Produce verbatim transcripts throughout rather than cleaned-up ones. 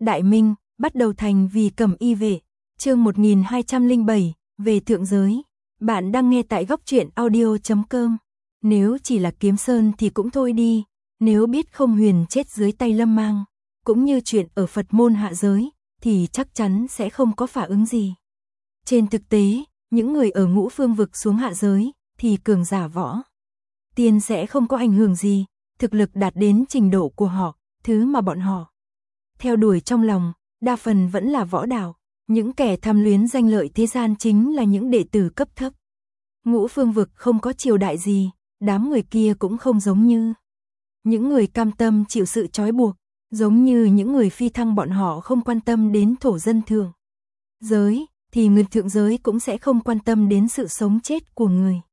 Đại Minh, bắt đầu thành vì cẩm y vệ, chương một nghìn hai trăm lẻ bảy, về thượng giới. Bạn đang nghe tại góc truyện audio chấm com. Nếu chỉ là Kiếm Sơn thì cũng thôi đi, nếu biết Không Huyền chết dưới tay Lâm Mang, cũng như chuyện ở Phật môn hạ giới, thì chắc chắn sẽ không có phản ứng gì. Trên thực tế, những người ở ngũ phương vực xuống hạ giới, thì cường giả võ tiên sẽ không có ảnh hưởng gì, thực lực đạt đến trình độ của họ, thứ mà bọn họ theo đuổi trong lòng, đa phần vẫn là võ đạo. Những kẻ tham luyến danh lợi thế gian chính là những đệ tử cấp thấp. Ngũ phương vực không có triều đại gì, đám người kia cũng không giống như những người cam tâm chịu sự trói buộc, giống như những người phi thăng bọn họ không quan tâm đến thổ dân thượng giới, thì người thượng giới cũng sẽ không quan tâm đến sự sống chết của người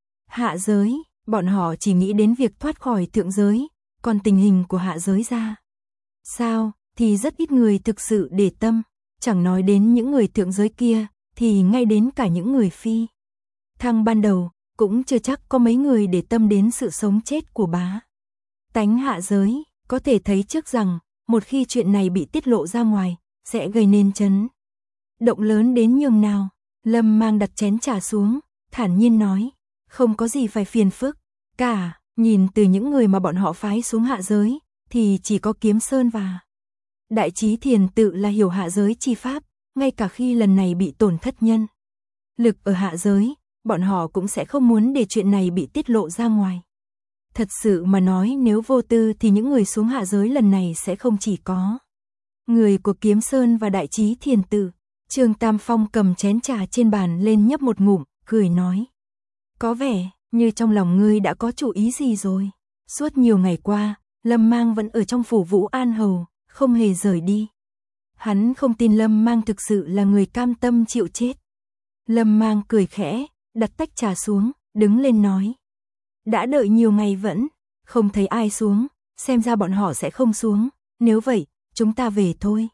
hạ giới, bọn họ chỉ nghĩ đến việc thoát khỏi thượng giới, còn tình hình của hạ giới ra sao, thì rất ít người thực sự để tâm, chẳng nói đến những người thượng giới kia, thì ngay đến cả những người phi thăng ban đầu, cũng chưa chắc có mấy người để tâm đến sự sống chết của bá tánh hạ giới. Có thể thấy trước rằng, một khi chuyện này bị tiết lộ ra ngoài, sẽ gây nên chấn động lớn đến nhường nào. Lâm Mang đặt chén trà xuống, thản nhiên nói, không có gì phải phiền phức cả, nhìn từ những người mà bọn họ phái xuống hạ giới, thì chỉ có Kiếm Sơn và Đại Chí Thiền tự là hiểu hạ giới chi pháp, ngay cả khi lần này bị tổn thất nhân lực ở hạ giới, bọn họ cũng sẽ không muốn để chuyện này bị tiết lộ ra ngoài. Thật sự mà nói, nếu vô tư thì những người xuống hạ giới lần này sẽ không chỉ có người của Kiếm Sơn và Đại Chí Thiền tự. Trương Tam Phong cầm chén trà trên bàn lên nhấp một ngụm, cười nói, có vẻ như trong lòng ngươi đã có chủ ý gì rồi. Suốt nhiều ngày qua, Lâm Mang vẫn ở trong phủ Vũ An Hầu, không hề rời đi. Hắn không tin Lâm Mang thực sự là người cam tâm chịu chết. Lâm Mang cười khẽ, đặt tách trà xuống, đứng lên nói, đã đợi nhiều ngày vẫn không thấy ai xuống, xem ra bọn họ sẽ không xuống, nếu vậy, chúng ta về thôi.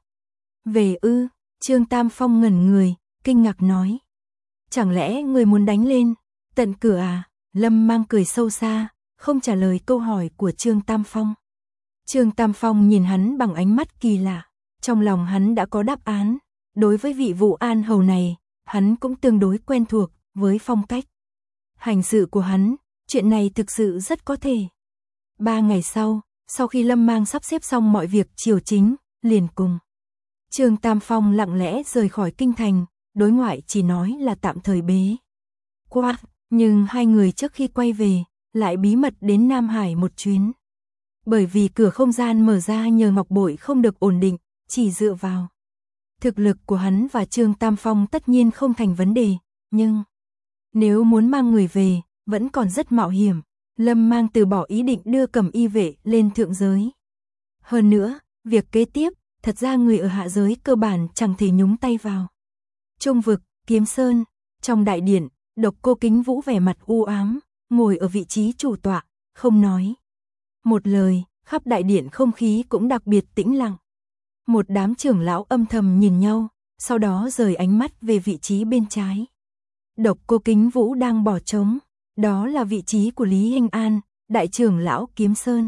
Về ư? Trương Tam Phong ngẩn người, kinh ngạc nói, chẳng lẽ người muốn đánh lên tận cửa à? Lâm Mang cười sâu xa, không trả lời câu hỏi của Trương Tam Phong. Trương Tam Phong nhìn hắn bằng ánh mắt kỳ lạ, trong lòng hắn đã có đáp án. Đối với vị Vũ An Hầu này, hắn cũng tương đối quen thuộc với phong cách hành sự của hắn, chuyện này thực sự rất có thể. Ba ngày sau, sau khi Lâm Mang sắp xếp xong mọi việc triều chính, liền cùng Trương Tam Phong lặng lẽ rời khỏi kinh thành, đối ngoại chỉ nói là tạm thời bế qua, nhưng hai người trước khi quay về, lại bí mật đến Nam Hải một chuyến. Bởi vì cửa không gian mở ra nhờ ngọc bội không được ổn định, chỉ dựa vào thực lực của hắn và Trương Tam Phong tất nhiên không thành vấn đề, nhưng nếu muốn mang người về, vẫn còn rất mạo hiểm. Lâm Mang từ bỏ ý định đưa cẩm y vệ lên thượng giới. Hơn nữa, việc kế tiếp, thật ra người ở hạ giới cơ bản chẳng thể nhúng tay vào. Trung vực, Kiếm Sơn, trong đại điện, Độc Cô Kính Vũ vẻ mặt u ám, ngồi ở vị trí chủ tọa, không nói một lời, khắp đại điện không khí cũng đặc biệt tĩnh lặng. Một đám trưởng lão âm thầm nhìn nhau, sau đó rời ánh mắt về vị trí bên trái. Độc Cô Kính Vũ đang bỏ trống, đó là vị trí của Lý Thanh An, đại trưởng lão Kiếm Sơn.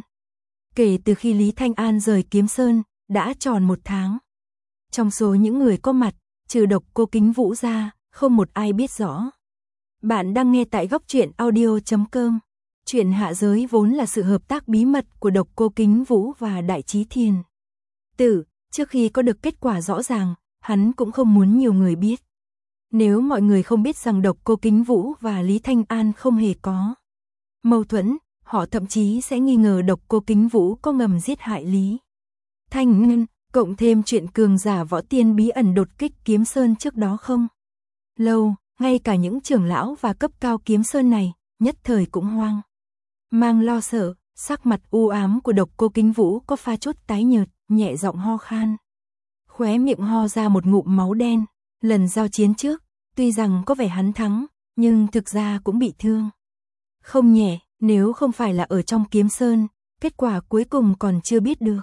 Kể từ khi Lý Thanh An rời Kiếm Sơn, đã tròn một tháng. Trong số những người có mặt, trừ Độc Cô Kính Vũ ra, không một ai biết rõ. Bạn đang nghe tại góc truyện audio chấm com. Chuyện hạ giới vốn là sự hợp tác bí mật của Độc Cô Kính Vũ và Đại Chí Thiền tự. Trước khi có được kết quả rõ ràng, hắn cũng không muốn nhiều người biết. Nếu mọi người không biết rằng Độc Cô Kính Vũ và Lý Thanh An không hề có mâu thuẫn, họ thậm chí sẽ nghi ngờ Độc Cô Kính Vũ có ngầm giết hại Lý Thanh Ngân, cộng thêm chuyện cường giả võ tiên bí ẩn đột kích Kiếm Sơn trước đó không lâu, ngay cả những trưởng lão và cấp cao Kiếm Sơn này, nhất thời cũng hoang mang lo sợ. Sắc mặt u ám của Độc Cô Kính Vũ có pha chút tái nhợt, nhẹ giọng ho khan, khóe miệng ho ra một ngụm máu đen. Lần giao chiến trước, tuy rằng có vẻ hắn thắng, nhưng thực ra cũng bị thương không nhẹ, nếu không phải là ở trong Kiếm Sơn, kết quả cuối cùng còn chưa biết được.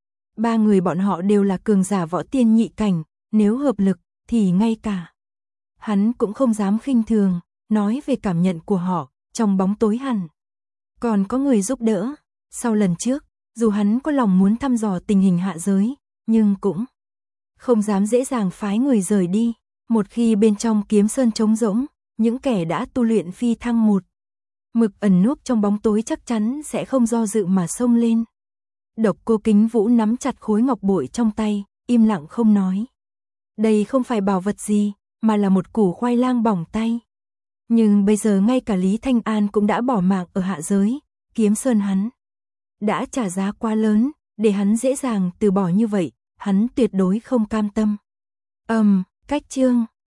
Ba người bọn họ đều là cường giả võ tiên nhị cảnh, nếu hợp lực, thì ngay cả hắn cũng không dám khinh thường. Nói về cảm nhận của họ, trong bóng tối hẳn còn có người giúp đỡ. Sau lần trước, dù hắn có lòng muốn thăm dò tình hình hạ giới, nhưng cũng không dám dễ dàng phái người rời đi. Một khi bên trong Kiếm Sơn trống rỗng, những kẻ đã tu luyện phi thăng một mực ẩn núp trong bóng tối chắc chắn sẽ không do dự mà xông lên. Độc Cô Kính Vũ nắm chặt khối ngọc bội trong tay, im lặng không nói. Đây không phải bảo vật gì, mà là một củ khoai lang bỏng tay. Nhưng bây giờ ngay cả Lý Thanh An cũng đã bỏ mạng ở hạ giới, Kiếm Sơn hắn đã trả giá quá lớn, để hắn dễ dàng từ bỏ như vậy, hắn tuyệt đối không cam tâm. Ầm, um, cách chương